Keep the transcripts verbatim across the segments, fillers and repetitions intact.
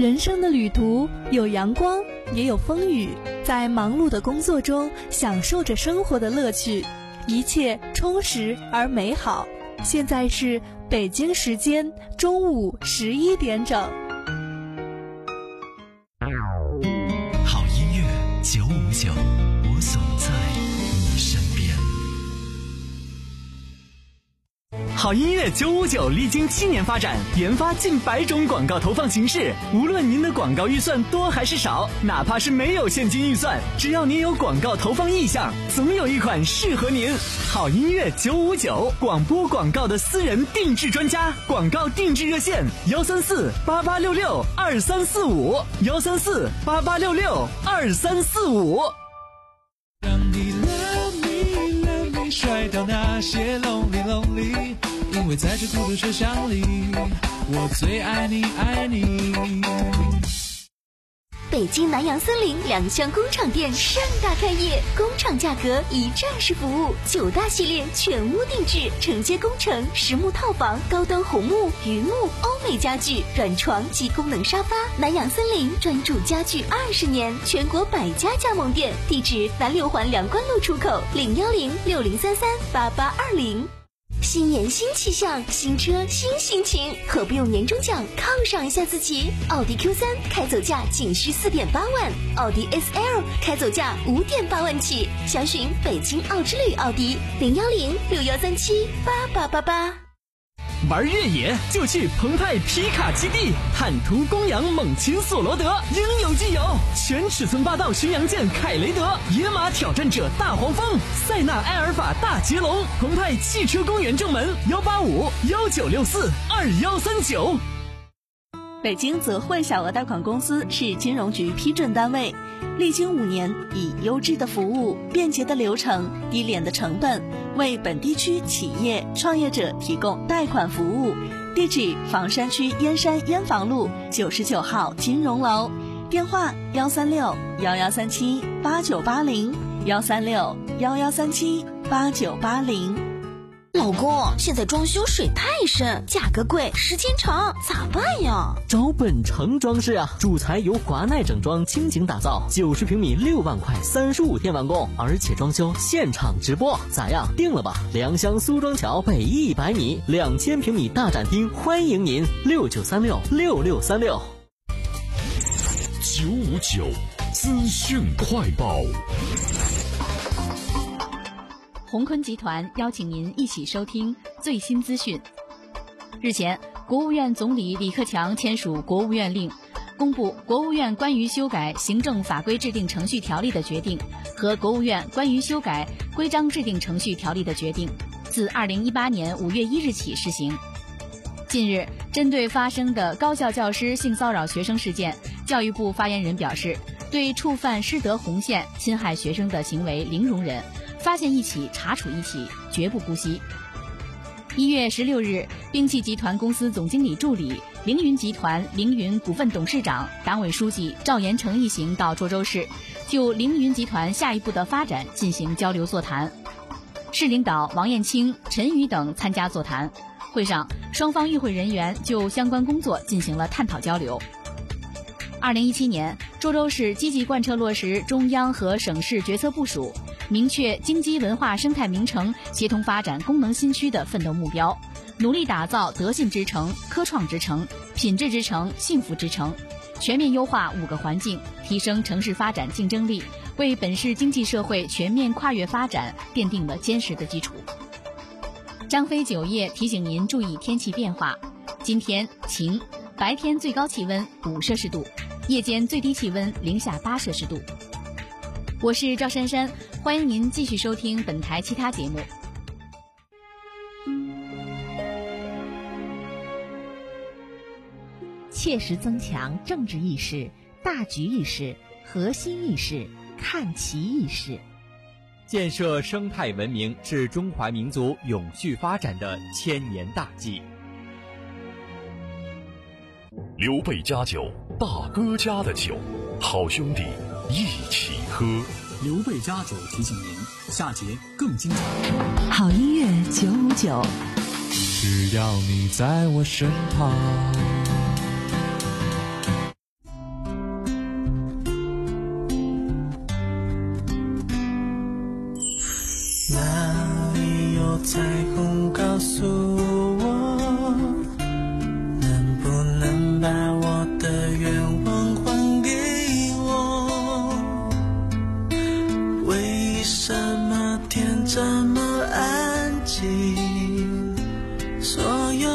人生的旅途有阳光，也有风雨，在忙碌的工作中享受着生活的乐趣，一切充实而美好。现在是北京时间中午十一点整。 好音乐九五九，我总在你身边。好音乐九五九历经七年发展，研发近百种广告投放形式。无论您的广告预算多还是少，哪怕是没有现金预算，只要您有广告投放意向，总有一款适合您。好音乐九五九，广播广告的私人定制专家，广告定制热线幺三四八八六六二三四五幺三四八八六六二三四五。 让你 love me love me 甩掉那些 lonely lonely， 因为在这孤独车厢里，我最爱你爱你。 北京南洋森林两厢工厂店盛大开业，工厂价格一站式服务，九大系列全屋定制，承接工程、实木套房、高端红木、榆木、欧美家具、软床及功能沙发。南洋森林专注家具二十年，全国百家加盟店，地址南六环梁关路出口零幺零六零三三八八二零。新年新气象，新车新心情，何不用年终奖犒赏一下自己？奥迪 Q 三 开走价仅需四点八万，奥迪 S L 开走价五点八万起。详询北京奥之旅奥迪零幺零六幺三七八八八八。 玩越野就去澎湃皮卡基地，坦途公羊猛禽索罗德，应有尽有。全尺寸霸道巡洋舰凯雷德，野马挑战者大黄蜂，塞纳埃尔法大捷龙。澎湃汽车公园正门幺八五幺九六四二幺三九。 北京泽汇小额贷款公司是金融局批准单位，历经五年，以优质的服务、便捷的流程、低廉的成本，为本地区企业创业者提供贷款服务。地址：房山区燕山燕房路九十九号金融楼，电话：幺三六幺幺三七八九八零幺三六幺幺三七八九八零。 老公，现在装修水太深，价格贵，时间长，咋办呀？ 找本城装饰啊，主材由华奈整装倾情打造，九十平米六万块，三十五天完工，而且装修现场直播，咋样？定了吧？良乡苏庄桥北一百米，两千平米大展厅，欢迎您，六九三六六六三六。 九五九资讯快报。 鸿坤集团邀请您一起收听最新资讯。日前，国务院总理李克强签署国务院令，公布国务院关于修改行政法规制定程序条例的决定和国务院关于修改规章制定程序条例的决定，自二零一八年五月一日起施行。近日，针对发生的高校教师性骚扰学生事件，教育部发言人表示，对触犯师德红线、侵害学生的行为零容忍，发现一起查处一起，绝不姑息。一月十六日，兵器集团公司总经理助理、凌云集团凌云股份董事长、党委书记赵延成一行到涿州市，就凌云集团下一步的发展进行交流座谈。市领导王艳清、陈宇等参加座谈。会上，双方与会人员就相关工作进行了探讨交流。二零一七年，涿州市积极贯彻落实中央和省市决策部署，明确京畿文化生态名城协同发展功能新区的奋斗目标，努力打造德信之城、科创之城、品质之城、幸福之城，全面优化五个环境，提升城市发展竞争力，为本市经济社会全面跨越发展奠定了坚实的基础。张飞酒业提醒您注意天气变化，今天晴，白天最高气温五摄氏度，夜间最低气温零下八摄氏度。我是赵珊珊，欢迎您继续收听本台其他节目。 切实增强政治意识、大局意识、核心意识、看齐意识， 建设生态文明是中华民族永续发展的千年大计。 刘备家酒，大哥家的酒，好兄弟一起喝。 刘备家酒提醒您，下节更精彩。 好音乐九五九， 只要你在我身旁。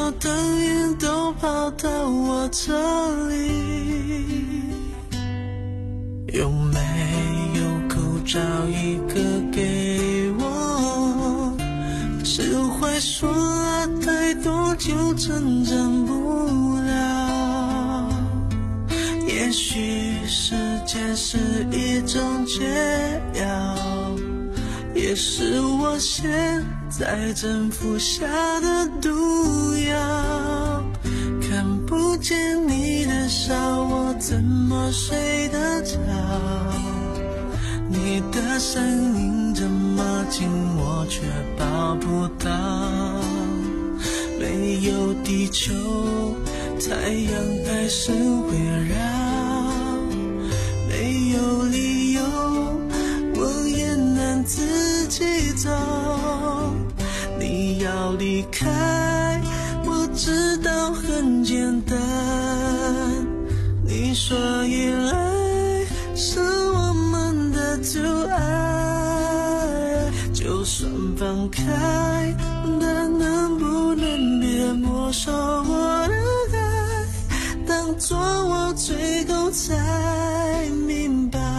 有灯影都跑到我这里，有没有口罩一个给我？释怀说了太多就成长不了，也许时间是一种解药，也是我现在正服下的毒药。看不见你的笑，我怎么睡得着？你的声音这么近，我却抱不到。没有地球，太阳还是围绕。没有理由，我也能自己走。你要离开，我知道很简单。你说依赖是我们的阻碍，就算放开，但能不能别没收我的爱？当作我最后才明白。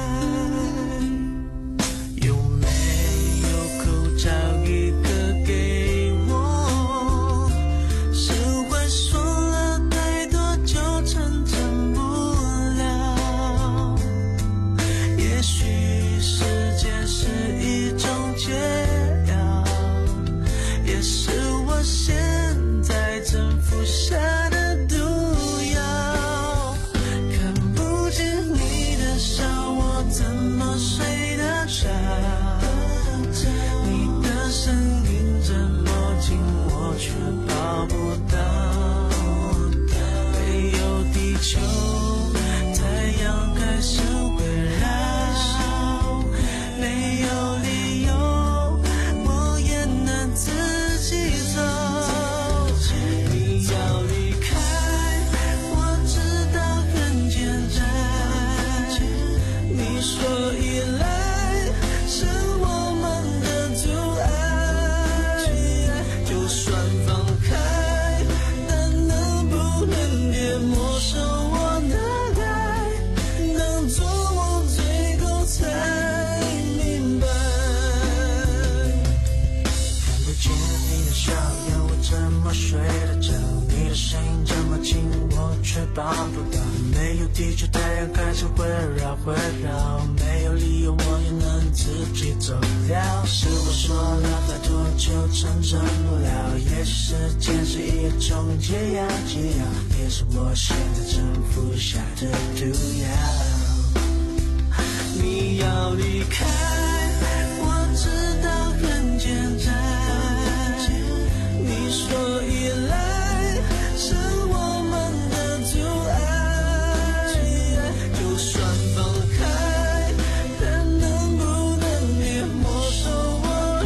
没有地球，太阳开始围绕围绕，没有理由，我也能自己走了。是我说了太多就成长不了，也许时间是一种解药，解药也是我现在正服下的毒药。你要离开，我知道很简单。你说依赖是我们的阻碍，就算放开，但能不能别没收我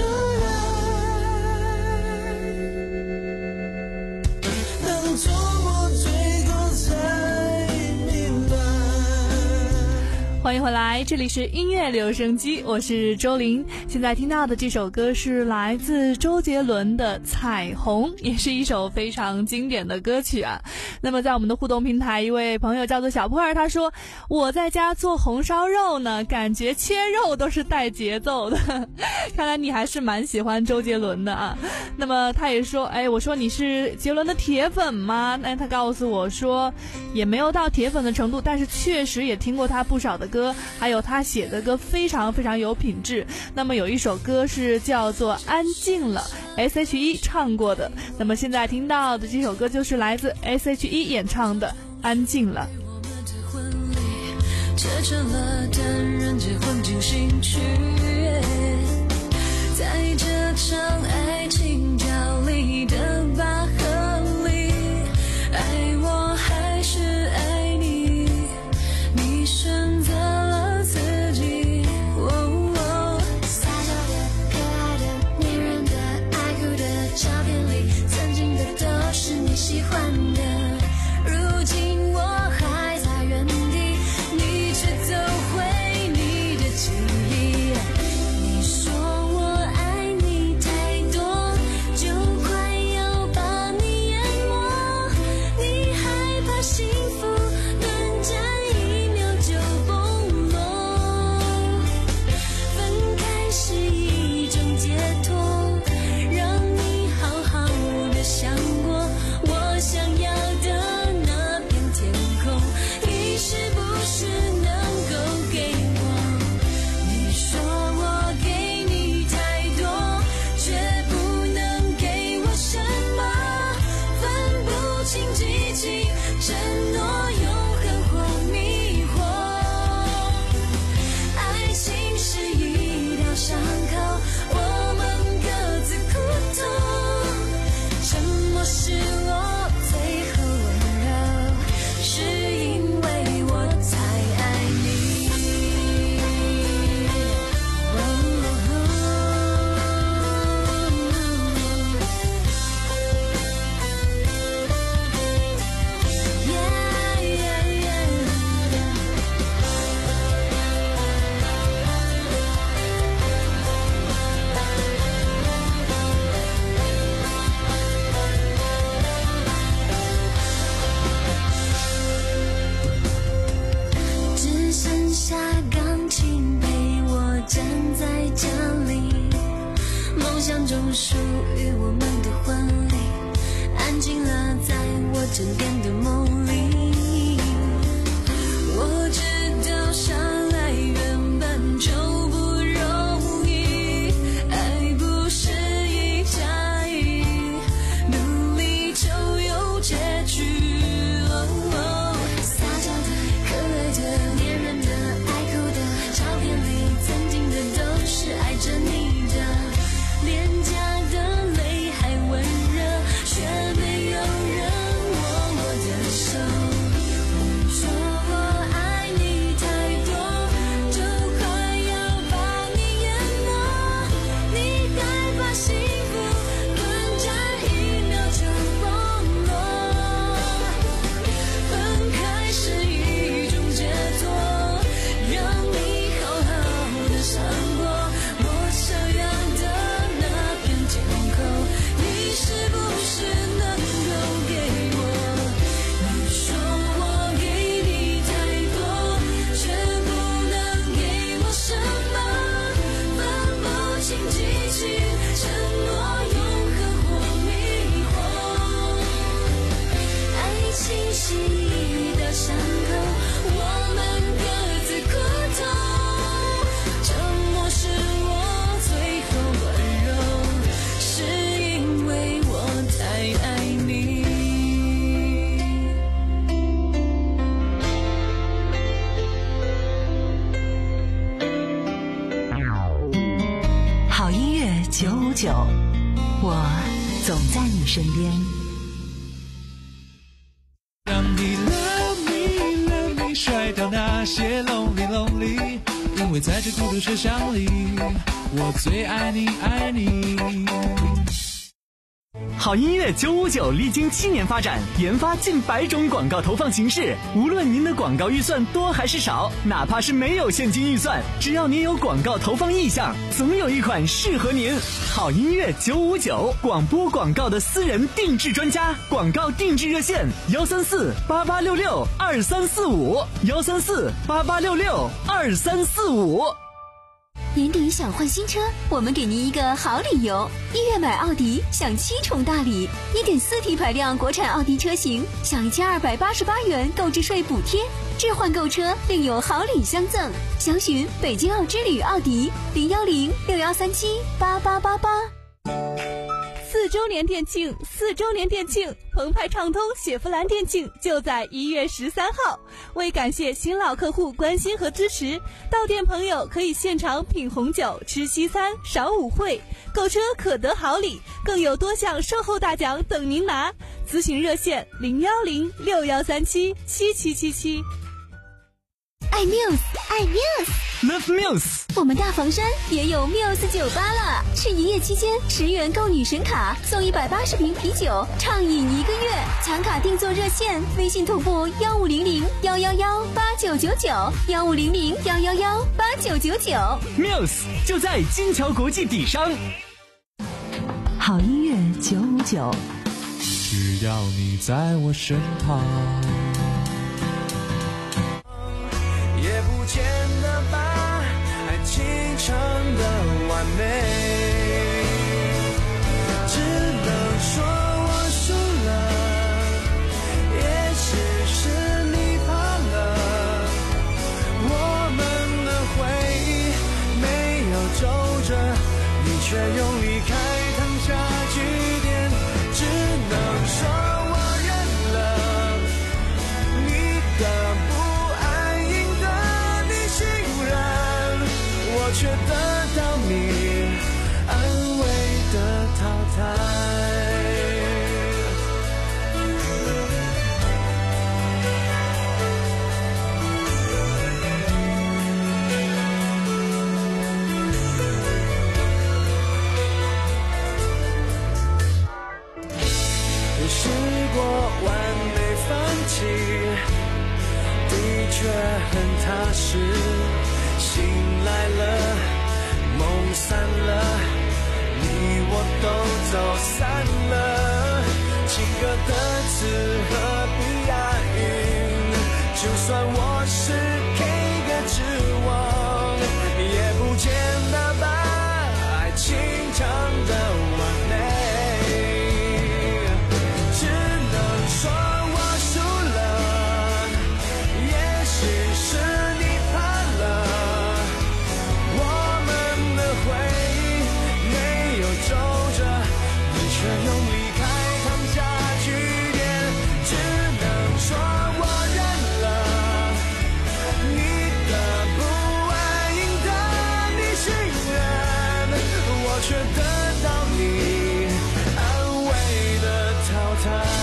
的爱？当作我最后才明白。 欢迎回来，这里是音乐留声机，我是周玲。现在听到的这首歌是来自周杰伦的《彩虹》，也是一首非常经典的歌曲啊。那么在我们的互动平台，一位朋友叫做小破儿，他说我在家做红烧肉呢，感觉切肉都是带节奏的。看来你还是蛮喜欢周杰伦的啊。那么他也说，哎，我说你是杰伦的铁粉吗？那他告诉我说也没有到铁粉的程度，但是确实也听过他不少的歌，还有他写的歌非常非常有品质。那么有一首歌是叫做《安静了》， S H E 唱过的。那么现在听到的这首歌就是来自 S H E 演唱的《安静了》。 切成了单人结婚进行曲，在这场爱情角力的拔河里，爱我还是爱你，你选择了自己。哦哦，撒娇的、可爱的、迷人的、爱哭的照片里，曾经的都是你喜欢的，如今我还在原地，你却走回你的记忆。你说我爱你太多， 沉默是我最后温柔，是因为我太爱你。属于我们的婚礼，安静了在我枕边的梦里。我知道相爱原本就不容易，爱不是一加一，努力就有结局。哦哦、撒娇的、可爱的、黏人的、爱哭的，照片里曾经的都是爱着你的。脸颊的泪还温热，却没有人握我的手。你说我爱你太多，就快要把你淹没。你害怕幸福短暂一秒就忘了，分开是一种解脱，让你好好的生活。我想要的你是不是能够给我？你说我给你太多，却不能给我什么，分不清激情、承诺、永恒或迷惑。爱情是一道伤口，我们各自苦痛，沉默是我最后温柔，是因为我太爱你。 好音乐九五九，我总在你身边。 让你 love me love me 甩掉那些 lonely lonely， 因为在这孤独车厢里，我最爱你爱你。 好音乐九五九历经七年发展，研发近百种广告投放形式。无论您的广告预算多还是少，哪怕是没有现金预算，只要您有广告投放意向，总有一款适合您。好音乐九五九，广播广告的私人定制专家，广告定制热线：幺三四八八六六二三四五，幺三四八八六六二三四五。 年底想换新车，我们给您一个好理由。一月买奥迪享七重大礼，一点四 T 排量国产奥迪车型享一千二百八十八元购置税补贴，置换购车另有好礼相赠。详询北京奥之旅奥迪零幺零六幺三七八八八八。 四周年店庆，四周年店庆，澎湃畅通雪佛兰店庆就在一月十三号。为感谢新老客户关心和支持，到店朋友可以现场品红酒、吃西餐、赏舞会，购车可得好礼，更有多项售后大奖等您拿。咨询热线零幺零六幺三七七七七七。 爱 Muse， 爱 Muse，Love Muse。 我们大房山也有 Muse 酒吧了，是一夜期间十元购女神卡送一百八十瓶啤酒，畅饮一个月。抢卡订座热线：微信同步幺五零零幺幺幺八九九九，幺五零零幺幺幺八九九九。 Muse 就在金桥国际底商。 好音乐九五九， 只要你在我身旁。 也不见得把爱情唱得完美，只能说我输了，也许是你怕了，我们的回忆没有皱褶，你却用离开烫下句点，只能说我认了你的不我却得到你试过完美放弃，的确很踏实。醒来了，梦散了，你我都走散了。情歌的词何必押韵？就算我是 K 歌之王，也不见得把爱情唱得完美。只能说我输了，也许是你怕了，我们的回忆没有皱着，你却用离开烫下句点。只能说我认了，你的不安赢得你信任，我却得到你安慰的淘汰。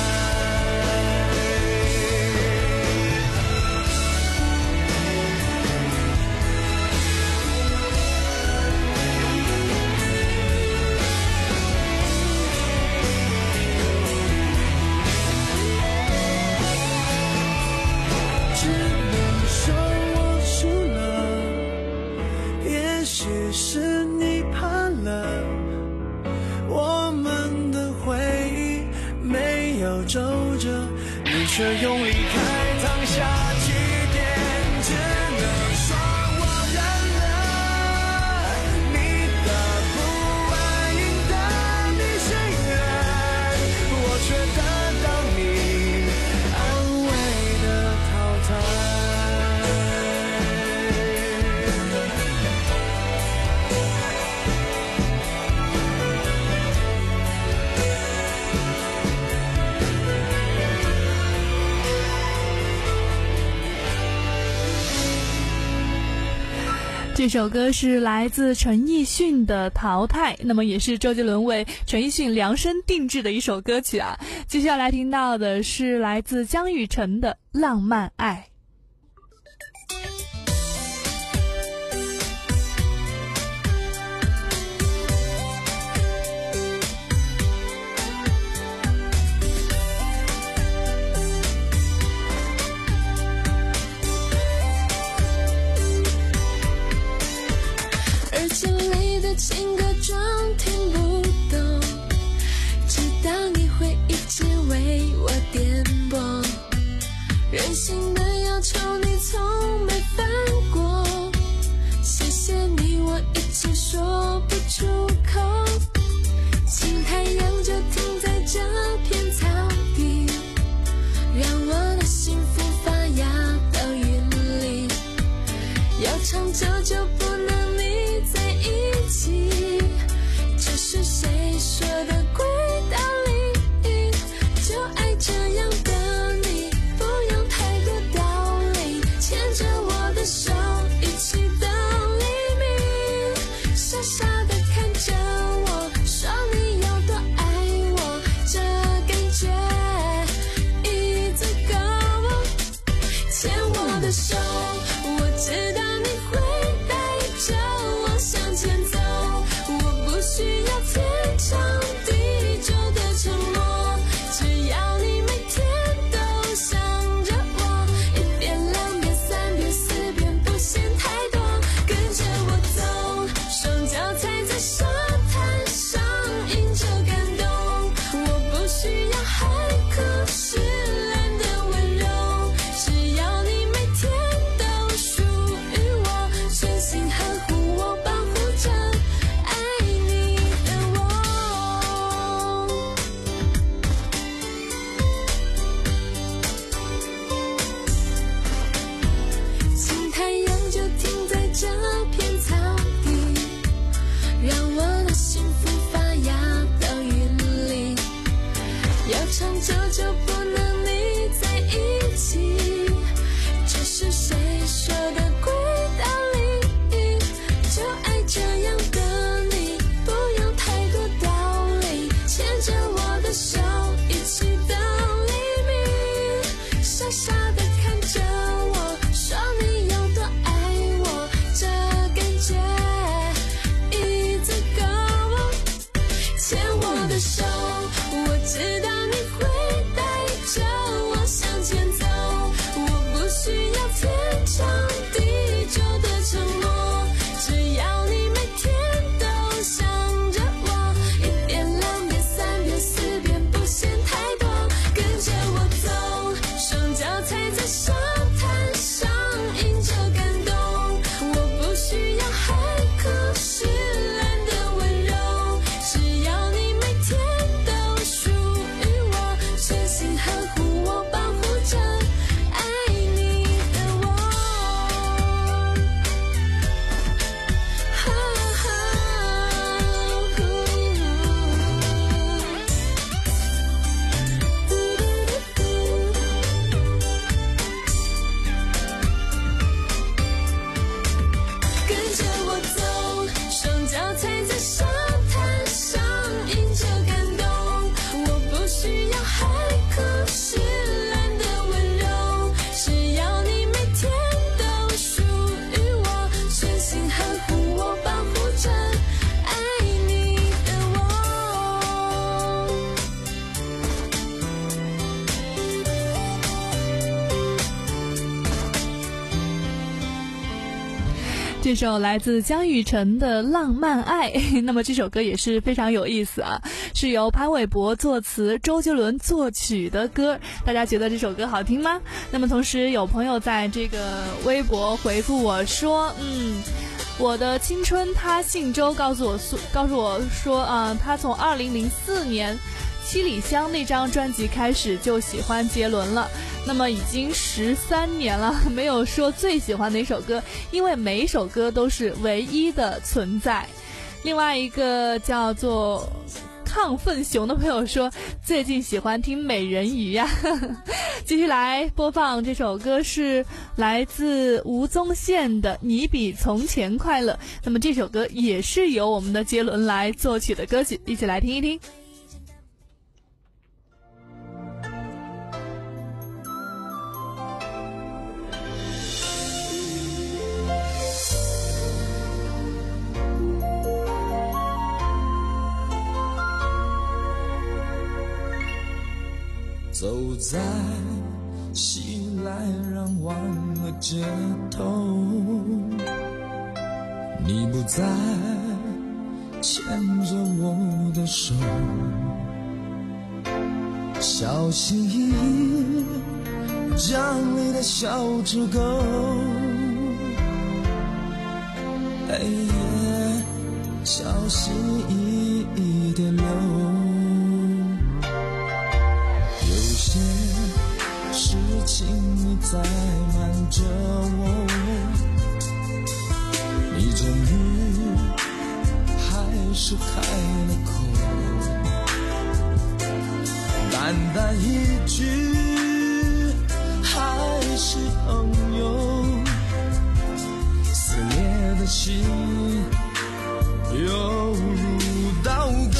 只能说我输了，也许是你怕了，我们的回忆没有皱着，你却用离开烫下句点。只能说我认了，你的不安赢得你信任，我却得到你安慰的淘汰。 这首歌是来自陈奕迅的《淘汰》，那么也是周杰伦为陈奕迅量身定制的一首歌曲啊。接下来听到的是来自江雨晨的《浪漫爱》。 耳机里的情歌装听不懂，直到你会一直为我颠簸，任性的要求你从没犯过，谢谢你我一直说不出口，请太阳就停在这片草地，让我的幸福发芽到云里，要长久就不能腻在一起，这是谁说的鬼道理？就爱这样的你，不用太多道理，牵着我的手一起到黎明，傻傻的看着我，说你有多爱我，这感觉已足够，牵我的手，我知道你会带着我向前走，我不需要天长地久的承诺，只要你每天都想着我，一遍两遍三遍四遍不嫌太多，跟着我走，双脚踩在沙滩上迎着感动，我不需要海枯石烂的温柔，只要你每天都属于我，全心呵护我，保护着爱你的我。请太阳就停在这片草地，让我的幸福发芽到云里，要长久就不能腻在一起，这是谁说的鬼道理？就爱这样的你，不用太多道理，牵着我的手一起到黎明，傻傻的看着我，说你有多爱我，这感觉已足够，牵我的手，我知道你会这首来自姜育成的《浪漫爱》，那么这首歌也是非常有意思啊，是由潘玮柏作词，周杰伦作曲的歌。大家觉得这首歌好听吗？那么同时有朋友在这个微博回复我说，嗯。我的青春他姓周，告诉我告诉我说啊、呃，他从二零零四年七里香那张专辑开始就喜欢杰伦了，那么已经十三年了，没有说最喜欢哪首歌，因为每一首歌都是唯一的存在。另外一个叫做亢奋熊的朋友说，最近喜欢听美人鱼呀、啊。继续来播放这首歌，是来自吴宗宪的《你比从前快乐》。那么这首歌也是由我们的杰伦来作曲的歌曲，一起来听一听。 走在熙来攘往的街头，你不再牵着我的手，小心翼翼将你的小指勾，哎耶，小心翼翼地流。事情你在瞒着我，你终于还是开了口，淡淡一句还是朋友，撕裂的心犹如刀割，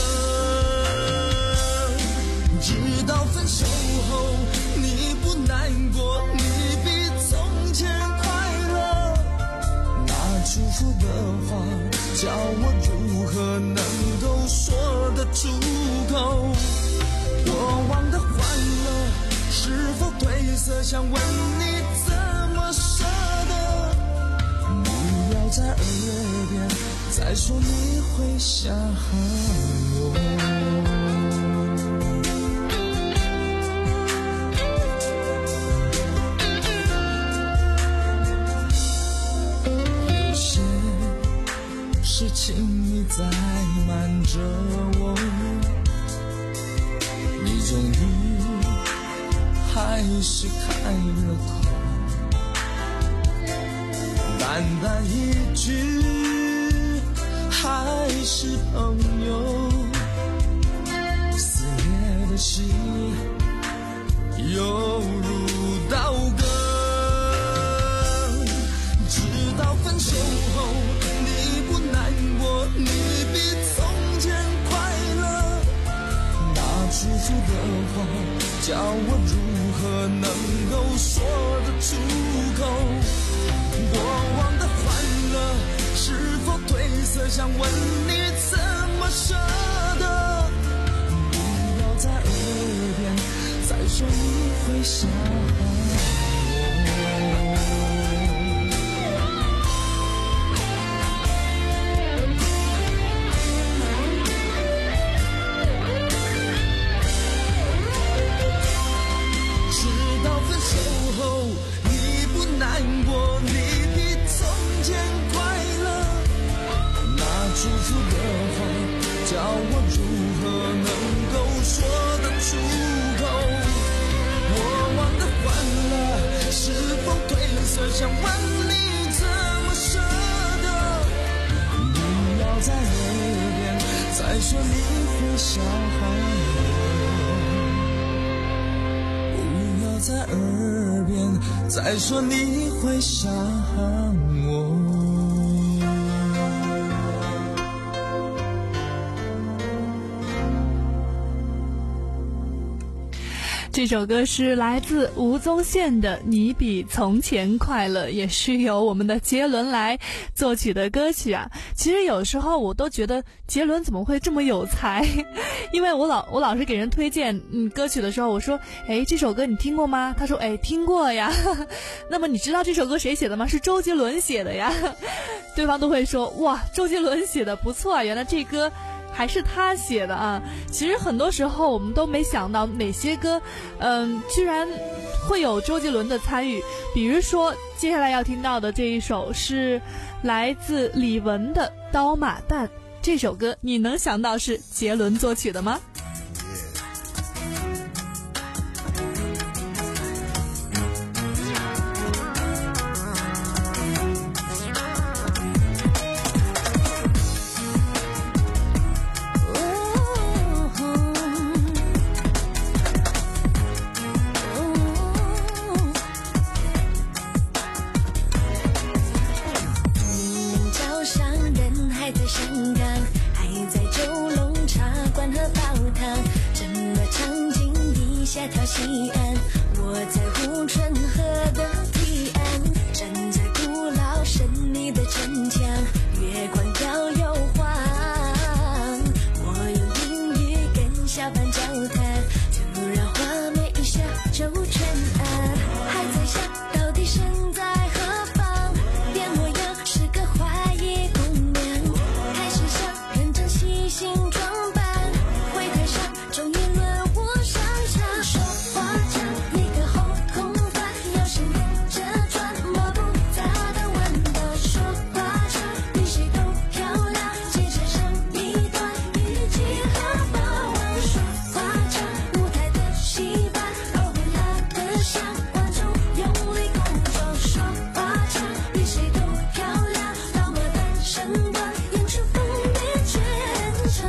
直到分手后你不难过，你比从前快乐，那祝福的话叫我如何能够说得出口，过往的欢乐是否褪色，想问你怎么舍得，不要在耳边再说你会想我。事情你在瞒着我，你终于还是开了口，淡淡一句还是朋友，撕裂的心犹如刀割，直到分手后你比从前快乐，那祝福的话叫我如何能够说得出口，过往的欢乐是否褪色，想问你怎么舍得，不要在耳边再说你会想祝福的话叫我如何能够说得出口，过往的欢乐是否褪色，想问你怎么舍得，不要在耳边再说你会想我，不要在耳边再说你会想我。 这首歌是来自吴宗宪的《你比从前快乐》，也是由我们的杰伦来作曲的歌曲啊。其实有时候我都觉得杰伦怎么会这么有才，因为我老我老是给人推荐嗯歌曲的时候，我说哎这首歌你听过吗？他说哎听过呀。那么你知道这首歌谁写的吗？是周杰伦写的呀。对方都会说哇周杰伦写的不错啊，原来这歌还是他写的啊！其实很多时候我们都没想到哪些歌，嗯，居然会有周杰伦的参与。比如说接下来要听到的这一首是来自李玟的《刀马旦》，这首歌你能想到是杰伦作曲的吗？ 条西岸，我在护城河的堤岸，站在古老神秘的城墙，月光飘又晃。我用英语跟小班交谈，突然画面一下就全暗，还在想到底身在何方，变模样是个怀疑姑娘，开始想认真细心装扮，会台上终于轮我上场。说话讲一个后空翻，有时连着转，摸不到的弯道。说话讲比谁都漂亮，接着上一段语气和把玩。说话讲舞台的戏班，偶拉的像观众用力工作。说话讲比谁都漂亮，到末单身段演出风靡全场。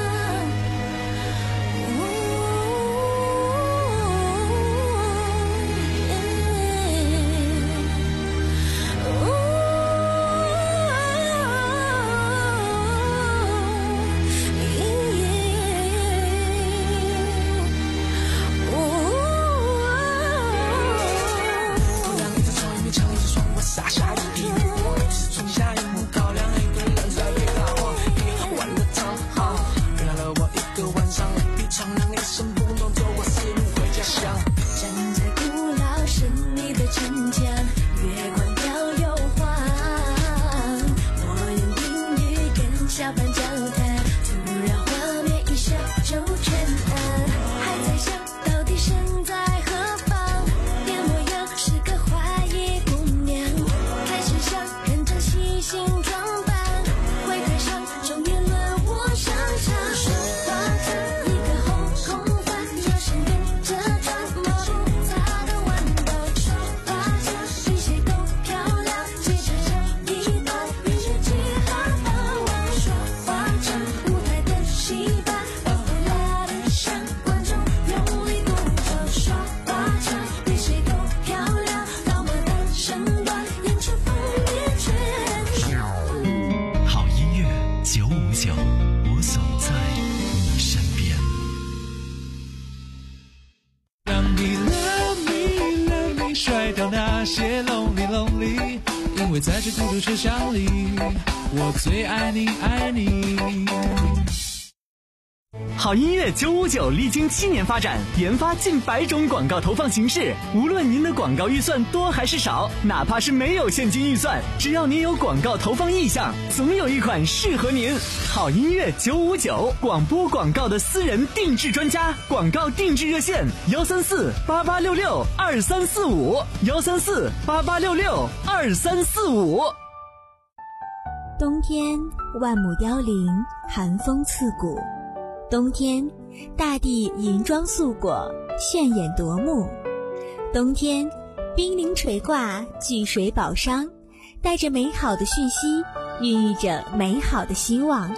撒下一匹绿光，是春夏一幕高粱，一个人在被打晃，玩的汤好，原来了我一个晚上，一场两一声不动，走我四路回家乡。站在古老神秘的城墙，月光飘又晃，我用英语跟小班交谈，突然画面一下就全暗，还在想到底身在何方，变模样是个怀疑姑娘，开始想认真细心装扮，会台上终于轮我上场。说话讲一个后空翻，有时连着转，摸不到的弯道。说话讲比谁都漂亮，接着上一段语气和把玩。说话讲舞台的戏班，偶拉的像观众用力工作。说话讲比谁都漂亮，到末单身段演出风靡全场。 好音乐九五九，我总在你身边。 让你 love me love me， 甩掉那些 lonely lonely， 因为在这孤独车厢里，我最爱你爱你。 好音乐九五九历经七年发展，研发近百种广告投放形式。无论您的广告预算多还是少，哪怕是没有现金预算，只要您有广告投放意向，总有一款适合您。好音乐九五九，广播广告的私人定制专家，广告定制热线幺三四八八六六二三四五幺三四八八六六二三四五。 冬天万木凋零，寒风刺骨。冬天，大地银装素裹，炫眼夺目。冬天，冰凌垂挂，聚水宝商，带着美好的讯息，孕育着美好的希望。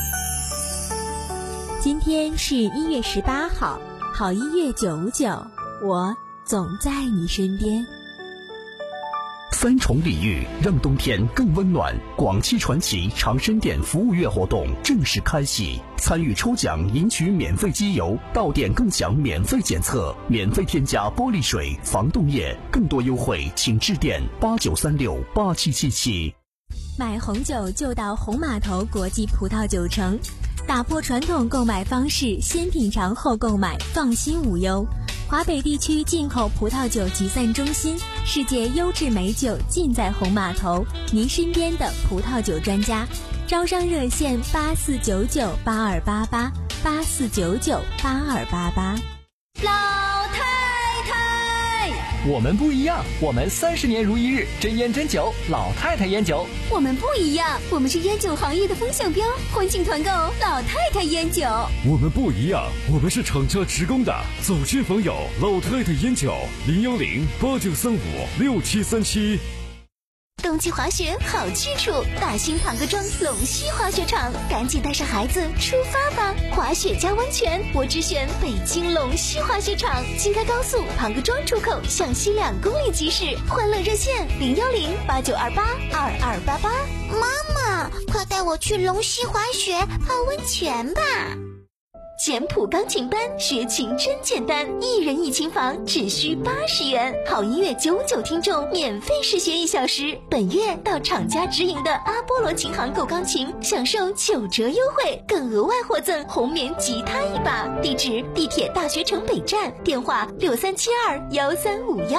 今天是一月十八号，好音乐九五九，我总在你身边。 三重礼遇，让冬天更温暖。广汽传祺长深店服务月活动正式开启，参与抽奖赢取免费机油，到店更享免费检测，免费添加玻璃水、防冻液，更多优惠请致电八九三六八七七七。 买红酒就到红码头国际葡萄酒城，打破传统购买方式，先品尝后购买，放心无忧。华北地区进口葡萄酒集散中心，世界优质美酒尽在红码头，您身边的葡萄酒专家。招商热线八四九九八二八八八四九九八二八八。 老太太， 我们不一样，我们三十年如一日，真烟真酒，老太太烟酒。 我们不一样，我们是烟酒行业的风向标，欢庆团购老太太烟酒。 我们不一样，我们是厂家职工的，走亲访友，老太太烟酒，零幺零八九三五六七三七。 冬季滑雪好去处，大兴庞各庄龙溪滑雪场，赶紧带上孩子出发吧！滑雪加温泉，我只选北京龙溪滑雪场。京开高速庞各庄出口向西两公里即驶，欢乐热线零幺零八九二八二二八八。 妈妈，快带我去龙溪滑雪泡温泉吧！ 简谱钢琴班，学琴真简单，一人一琴房只需八十元，好音乐九九听众免费试学一小时。本月到厂家直营的阿波罗琴行购钢琴，享受九折优惠，更额外获赠红棉吉他一把。地址：地铁大学城北站，电话六三七二幺三五幺。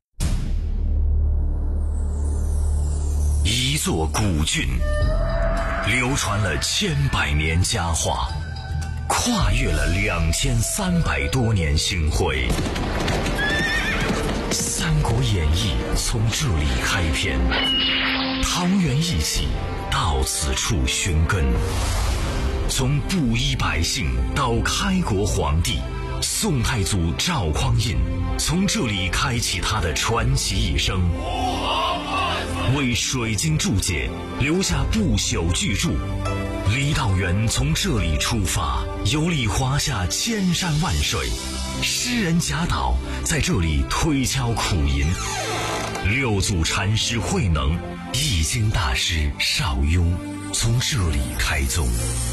一座古郡，流传了千百年佳话，跨越了两千三百多年星辉。《三国演义》从这里开篇，桃园义气到此处寻根。从布衣百姓到开国皇帝，宋太祖赵匡胤从这里开启他的传奇一生，为水晶注解留下不朽巨著。李道元从这里出发，游历华夏千山万水，诗人贾岛在这里推敲苦吟，六祖禅师慧能、易经大师邵雍从这里开宗。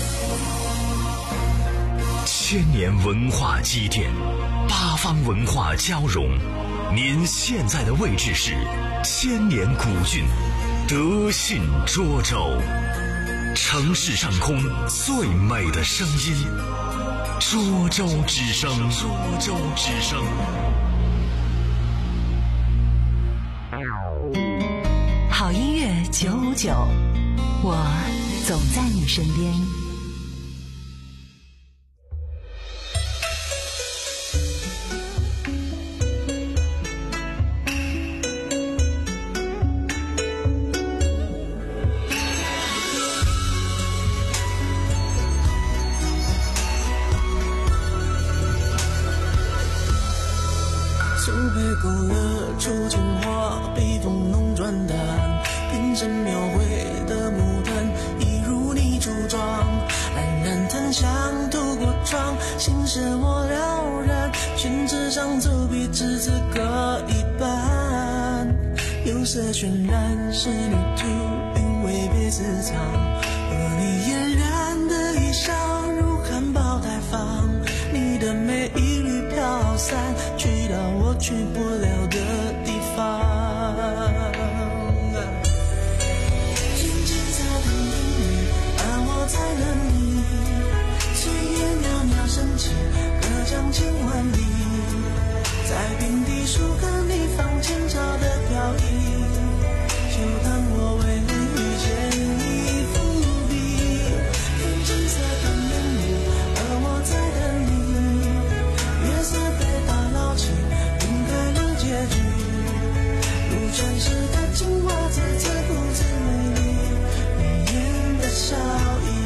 千年文化积淀，八方文化交融，您现在的位置是千年古郡德信涿州。城市上空最美的声音，涿州之声。涿州之声。 好音乐九五九，我总在你身边。 勾勒出情话，笔锋浓转淡，变成描绘的牡丹，一如你初妆，冉冉檀香透过窗，心事我了然，宣纸上走笔只字各一半，釉色渲染仕女图，韵味被私藏，而你嫣然的衣裳如含苞待放，你的美一缕飘散，去到我去不了的地方。静静在等你，而我在等你。岁月袅袅升起，隔江千万里，在平地树根里放前朝的飘逸，就当我为你遇见你伏笔。用金色等你，而我在等你。月色被打捞起，晕开了结局，如传世的情话，再自顾自美丽，你眼的笑意。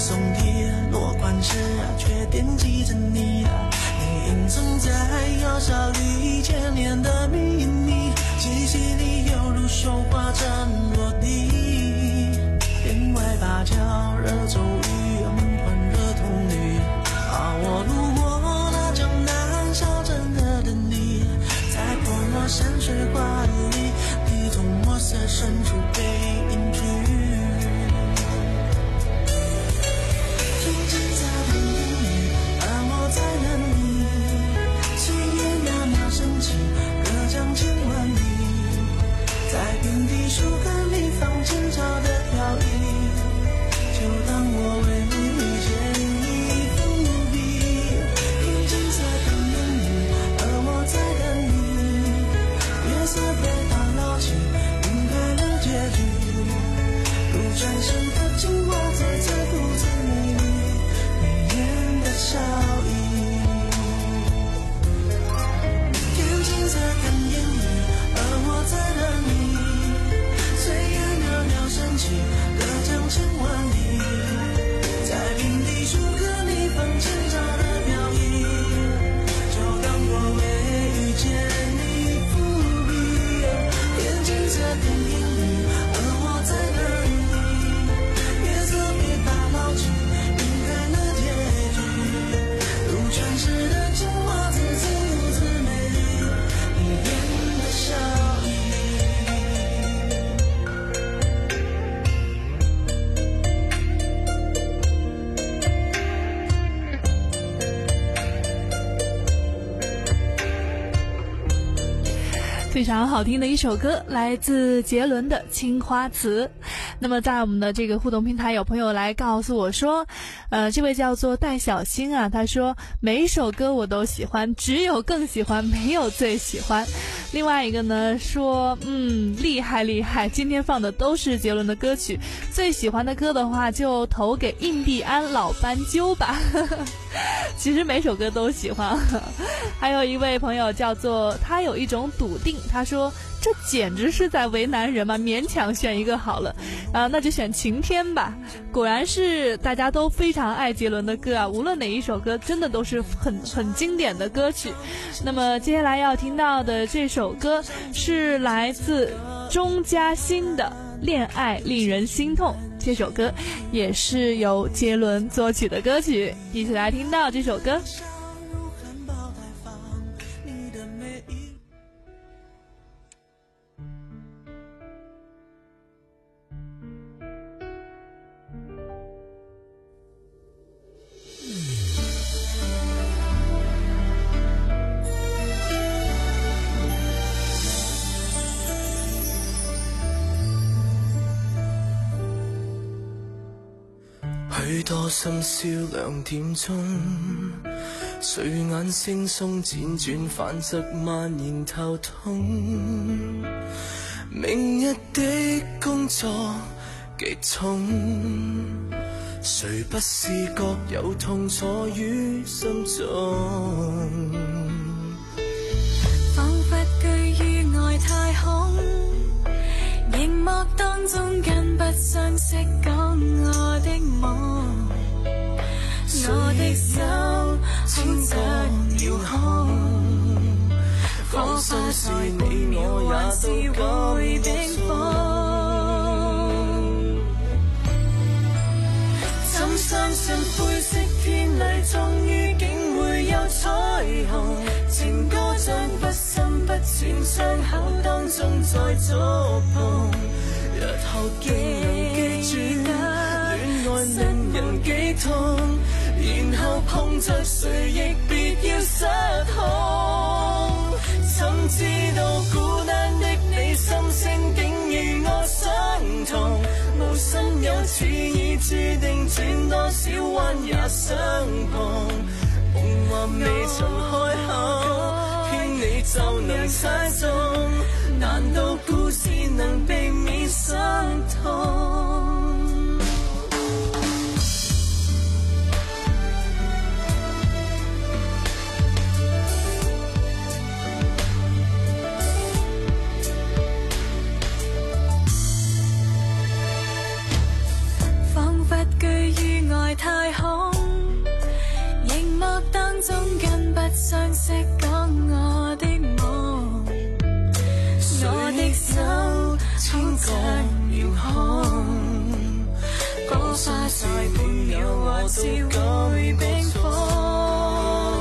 松的落款时却惦记着你，你隐藏在摇下里千年的秘密，记忆里犹如绣花针落地，天外芭蕉热骤雨，温热童女，啊我路过那江南小镇的等你，在泼墨山水画里你从墨色深处被隐居，听见在等你，而我在等你，岁月袅袅升起，隔江千万里，在平地树根里放轻巧的飘逸，就当我为你见你伏笔，听金色等你，而我在等你，月色被打捞起，晕开了结局，如转身的青蛙在自顾自美丽，你眼的笑意，听金色等烟雨，而我在等你，岁月袅袅升起，隔江千万里，在平地树根里放轻巧的飘逸，就当我为遇见你伏笔，天金色等烟雨，而我在等你，月色被打捞起，晕开了结局，如传世的青蛙自自顾自美丽，你眼的笑意。 非常好听的一首歌，来自杰伦的《青花瓷》。那么在我们的这个互动平台，有朋友来告诉我说，呃，这位叫做戴小星啊，他说每一首歌我都喜欢，只有更喜欢，没有最喜欢。另外一个呢说，嗯，厉害厉害，今天放的都是杰伦的歌曲，最喜欢的歌的话就投给印第安老斑鸠吧。其实每首歌都喜欢。还有一位朋友叫做他有一种笃定，他说这简直是在为难人嘛，勉强选一个好了啊，那就选晴天吧。果然是大家都非常爱杰伦的歌啊，无论哪一首歌真的都是很很经典的歌曲。那么接下来要听到的这首歌是来自钟嘉欣的《恋爱令人心痛》，这首歌也是由杰伦作曲的歌曲，一起来听到这首歌。 許多深宵兩點鐘，睡眼惺忪輾轉反側蔓延頭痛，明日的工作極重，誰不是各有痛楚於心中， 彷彿居於外太空，熒幕當中跟不相識講我的夢，我的手牽着遙控，火花在每秒還是會冰封，怎相信灰色天裡終於竟會有彩虹，情歌將不深不淺傷口當中再觸碰，日後記住戀愛令人幾痛，然後碰着誰亦別要失控，怎知道孤單的你心聲竟與我相同，無心有此已注定轉多少彎也相碰，夢話未曾開口騙你就能猜中，難道故事能避免傷痛？彷彿居於外相識講我的夢，我的手輕着遙控，講花在伴遊或是會冰封。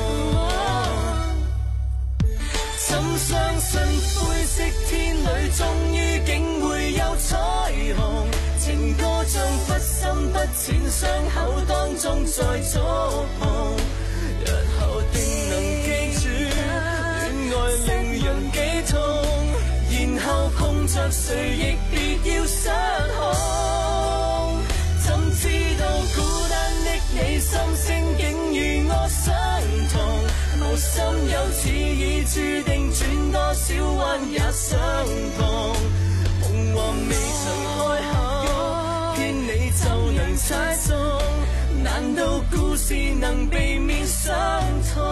怎相信灰色天裏終於竟會有彩虹？情歌像不深不淺傷口當中再觸碰，日後定能記住戀愛令人幾痛，然後碰着誰亦別要失控。怎知道孤單的你心聲竟與我相同，無心有此已注定轉多少彎也相同，夢話未曾開口騙你就能猜中，難道故事能避免傷痛？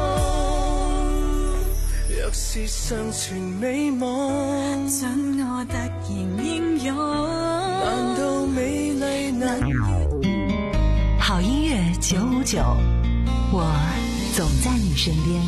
若是尚存美夢，准我突然英勇，難道美麗難？ 好音樂九五九，我總在你身邊。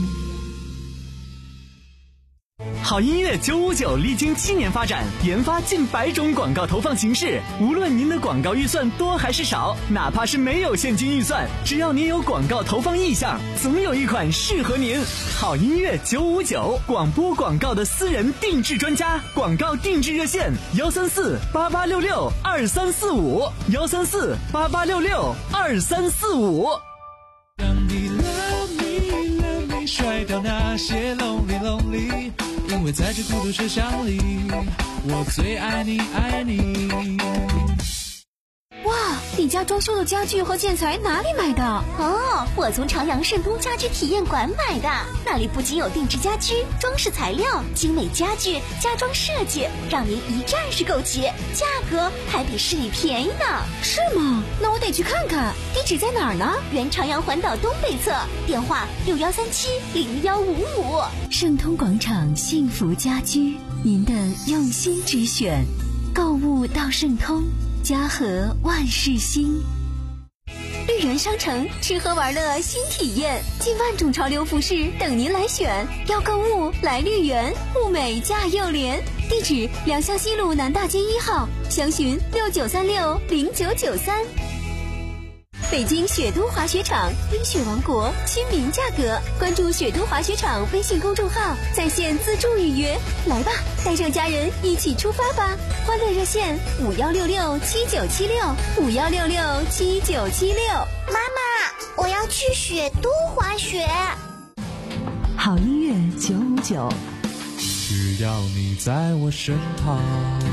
好音乐九五九历经七年发展，研发近百种广告投放形式。无论您的广告预算多还是少，哪怕是没有现金预算，只要您有广告投放意向，总有一款适合您。好音乐九五九，广播广告的私人定制专家，广告定制热线：幺三四八八六六二三四五，幺三四八八六六二三四五。 让你 love me love me， 甩掉那些 lonely lonely。因为在这孤独车厢里，我最爱你爱你。 哇，你家装修的家具和建材哪里买的？ 哦，我从朝阳盛通家居体验馆买的，那里不仅有定制家居、装饰材料、精美家具、家装设计，让您一站式购齐，价格还比市里便宜呢。 是吗？那我得去看看。地址在哪儿呢？ 原朝阳环岛东北侧，电话六幺三七零幺五五。 盛通广场幸福家居，您的用心之选，购物到盛通。家和万事兴。 绿园商城吃喝玩乐新体验，近万种潮流服饰等您来选。要购物来绿园，物美价又廉。地址：良乡西路南大街一号，详询六九三六零九九三。北京雪都滑雪场，冰雪王国，亲民价格。关注雪都滑雪场微信公众号，在线自助预约。来吧，带上家人一起出发吧！欢乐热线五幺六六七九七六五幺六六七九七六。 妈妈，我要去雪都滑雪。 好音乐九五九， 只要你在我身旁。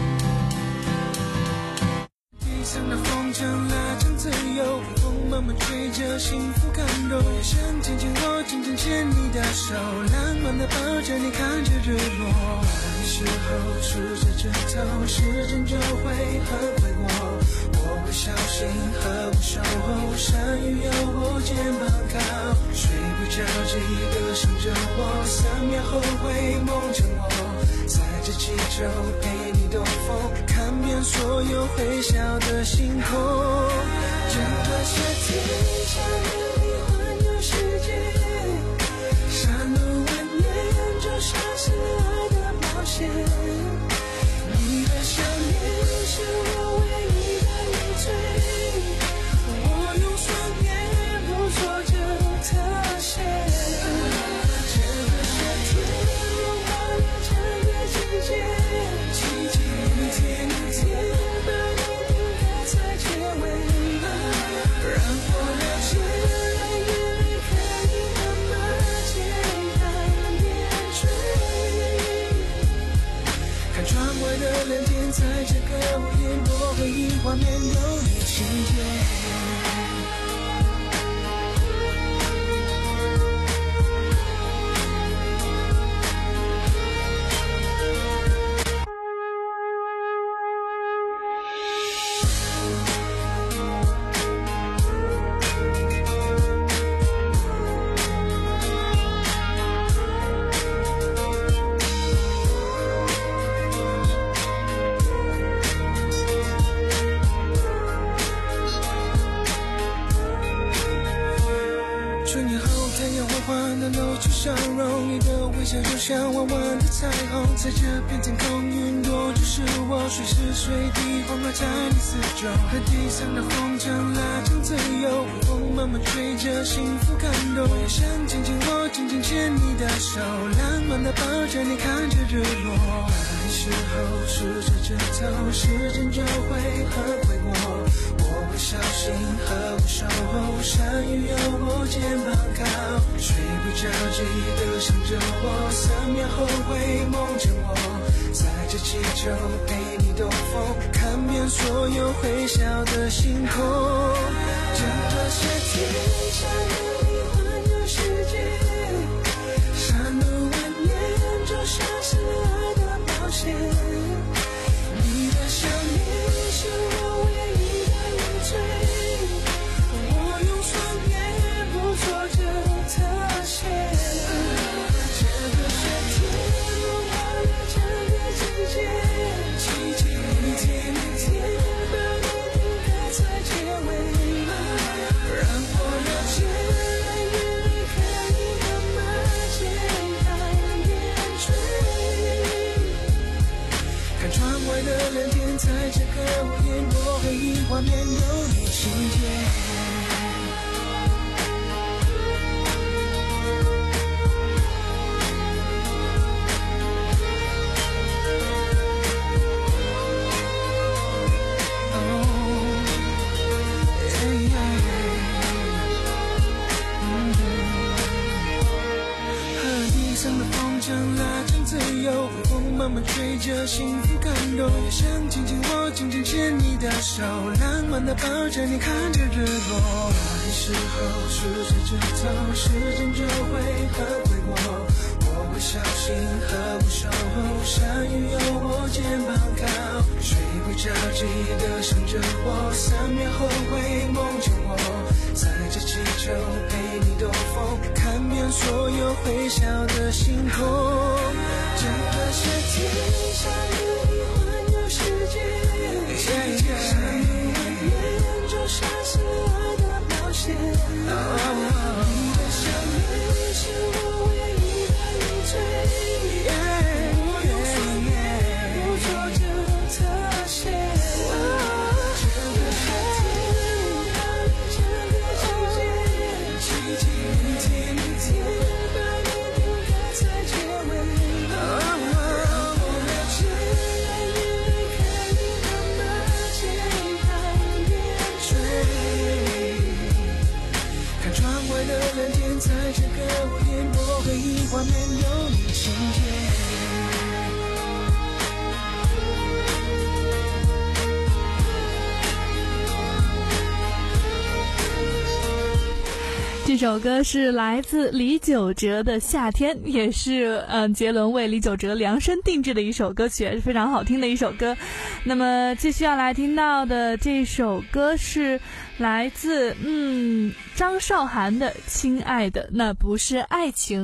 地上的风筝拉长自由，风慢慢吹着幸福感动，眼神渐渐我紧紧牵你的手，浪漫的抱着你看着日落。时候数着枕头，时间就会很回我，我会小心呵护守候，山雨有我肩膀靠，睡不着记得想着我，三秒后会梦见我，在这气球陪你兜风，看遍所有会笑的星空。整个夏天想跟你环游世界，山路蜿蜒就像是爱的冒险，你的想念是我唯一的累赘，我用双眼捕捉着特写。整个夏天拥抱你整个季节，季节一天一天把你定格在结尾，让我了解爱越来可以慢慢简单点缀。看窗外的蓝天，在这个午夜，我回忆画面有你情节。 笑容，你的微笑就像弯弯的彩虹，在这片天空，云朵就是我，随时随地环绕在你四周。和地上的风筝拉长最右，微风慢慢吹着，幸福感动。我也想紧紧握，紧紧牵你的手，浪漫的抱着你，看着日落。的时候数着指头，时间就会很快过。我会小心呵护守候，山雨有我肩膀靠，睡不着记得想着我，三秒后会梦见我，载着气球陪你兜风，看遍所有会笑的星空。整个夏天想和你环游世界，山路蜿蜒就像是爱的冒险，你的想念是我唯一的累赘，我用双眼捕捉着特写。这个夏天融化了整个季节，季节一天一天把你定格在结尾，让我了解爱越离开你慢慢揭开边陲，看窗外的蓝天，在这个午夜我回忆画面有你情节。慢慢吹着，幸福感动，也想紧紧握，紧紧牵你的手，浪漫的抱着你，看着日落。的时候数着指头，时间就会很快过。我会小心呵护守候，山雨有我肩膀靠，睡不着记得想着我，三秒后会梦见我，载着气球陪你兜风，看遍所有会笑的星空。整个夏天想和你环游世界，山路蜿蜒就像是爱的冒险，你的想念是我唯一的累赘，我用双眼捕捉着特写。整个夏天融化了整个季节，季节一天一天把你定格在结尾，在这个午夜我回忆画面有你情节。 这首歌是来自李玖哲的《夏天》，也是嗯、呃、杰伦为李玖哲量身定制的一首歌曲，也是非常好听的一首歌。那么继续要来听到的这首歌是来自嗯张韶涵的《亲爱的那不是爱情》。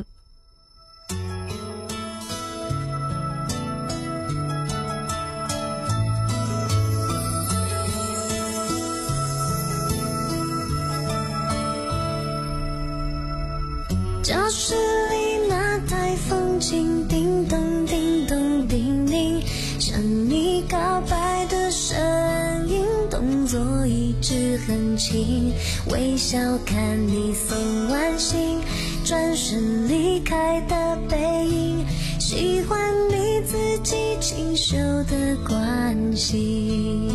教室里那台风琴叮咚叮咚叮咛，向你告白的声音，动作一直很轻，微笑看你送完信，转身离开的背影，喜欢你自己清秀的关心。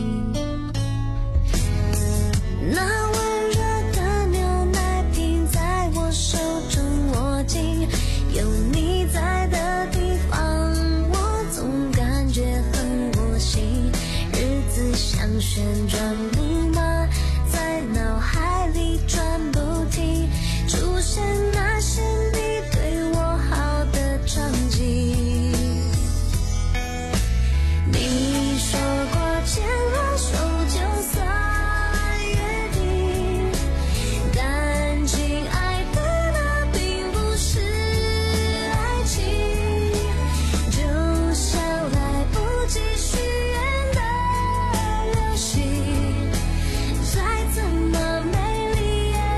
那温热的牛奶瓶在我手中握紧，有你在的地方我总感觉很窝心，日子像旋转木马在脑海里转不停，出现那些你对我好的场景。你说过牵了手就算约定，但亲爱的那并不是爱情，就像来不及许愿的流星，再怎么美丽也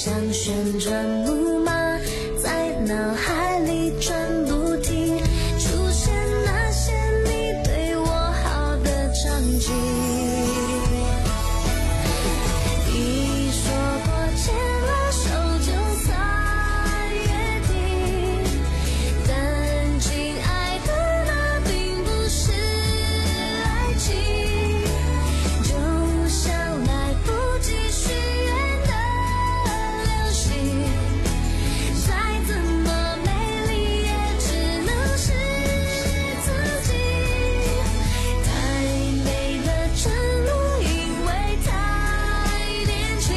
像旋转木马，在脑海里转不停，出现那些你对我好的场景。你说过牵了手就算约定，但亲爱的，那并不是爱情，就像来不及许愿的流星，再怎么美丽也只能是自己。太美的承诺，因为太年轻，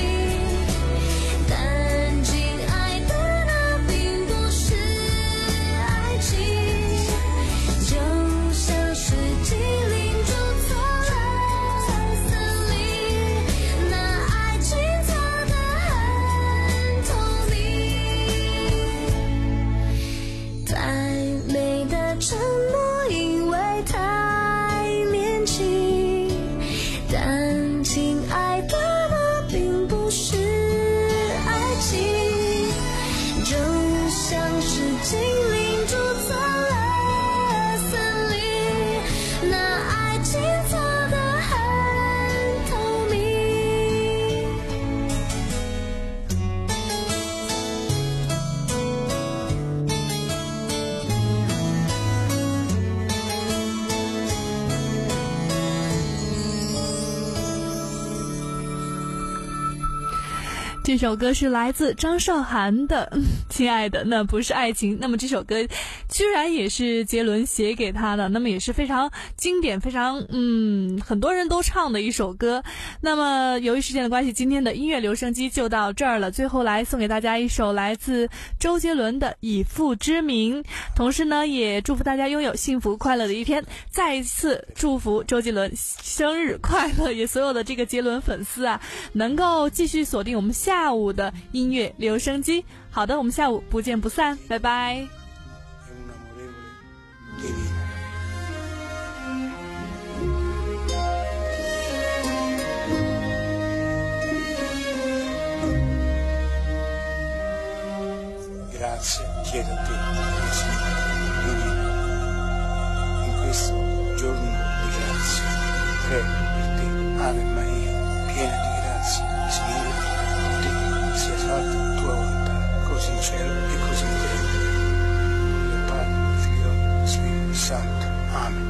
但亲爱的，那并不是爱情，就像是精灵住错了森林，那爱情错得很透明。太美的承诺，因为太年轻，但亲爱的，那并不是爱情，就像是精灵住错了森林，那爱情错得很透明。 这首歌是来自张韶涵的《亲爱的那不是爱情》。那么这首歌居然也是杰伦写给他的，那么也是非常经典，非常嗯很多人都唱的一首歌。那么由于时间的关系，今天的音乐留声机就到这儿了。最后来送给大家一首来自周杰伦的《以父之名》，同时呢也祝福大家拥有幸福快乐的一天。再一次祝福周杰伦生日快乐，也所有的这个杰伦粉丝啊能够继续锁定我们下午的音乐留声机。好的，我们下午不见不散，拜拜。 Grazie, chiedo a te, Divina, in questo giorno di grazia, prego per te, Ave Maria, piena di grazia, Signore con te, sia fatta la tua volontà, così in cielo e così in terra. Del Padre, del Figlio e dello Spirito Santo. Amen.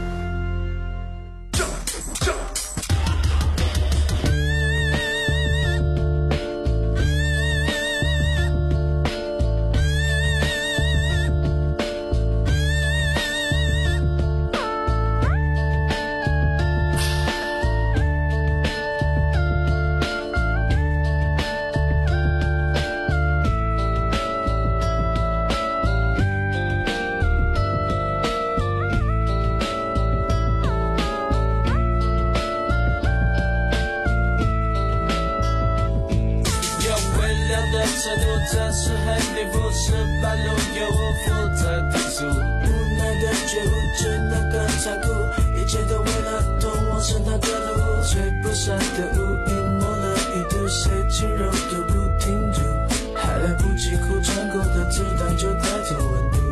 这是很地服是半路有我负责提速，无奈的觉悟只能更残酷，一切都为了通往神他的路，吹不散的雾隐没了一度，谁轻柔都不停住，还来不及哭，穿过的子弹就带走温度。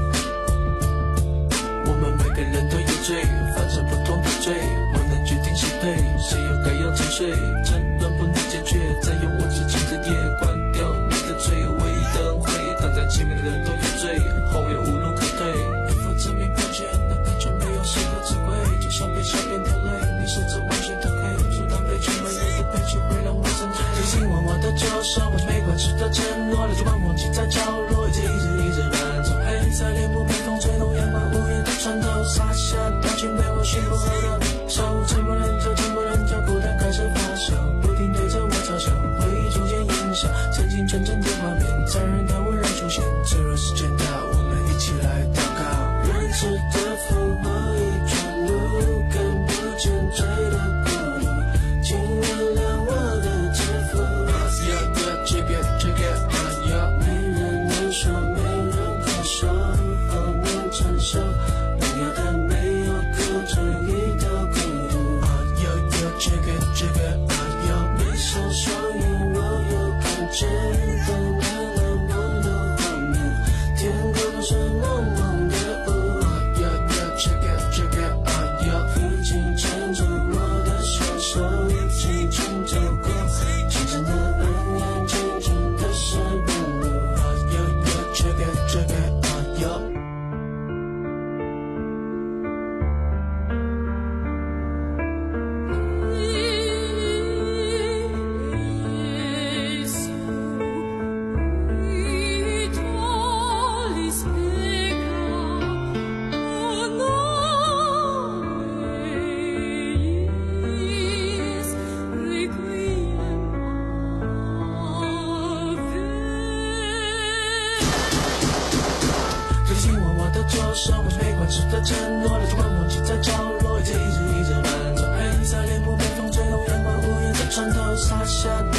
我们每个人都有罪，犯着不同的罪，我能决定谁配，谁又该要沉睡，争论不能解决，再用我之前的夜关掉你的罪，唯一的恩惠，挡在前面的人都有罪，后面无路可退，一副正面标签，那感觉没有谁的智慧，就像被小便掉泪，你守着完全的黑，阻挡被全没有的悲剧会让我沉醉，提醒忘忘的旧生活，没关系的承诺，了就忘忘记在角落，一直一直一直乱走，黑色帘幕被风吹动，阳光午夜的穿透，洒下道歉被我驯服后的手，沉默人就沉默人就孤单开始发酵，不停对着我嘲笑，回忆逐渐烟消，曾经纯真的画面，残忍的温柔出现，脆弱时间到，我们一起来祷告，人世的风和一串路，看不见追的孤独，请原谅我的自负，要的这个这个要没人能说，没人可说，后面承受，没有的没有可这一道孤独，要有这个这个要没受双眼，我有感觉。 手握着被灌湿的承诺，留着光忘记在角落，一直一直一直乱走，黑色帘幕被风吹动，阳光无言在穿透洒下。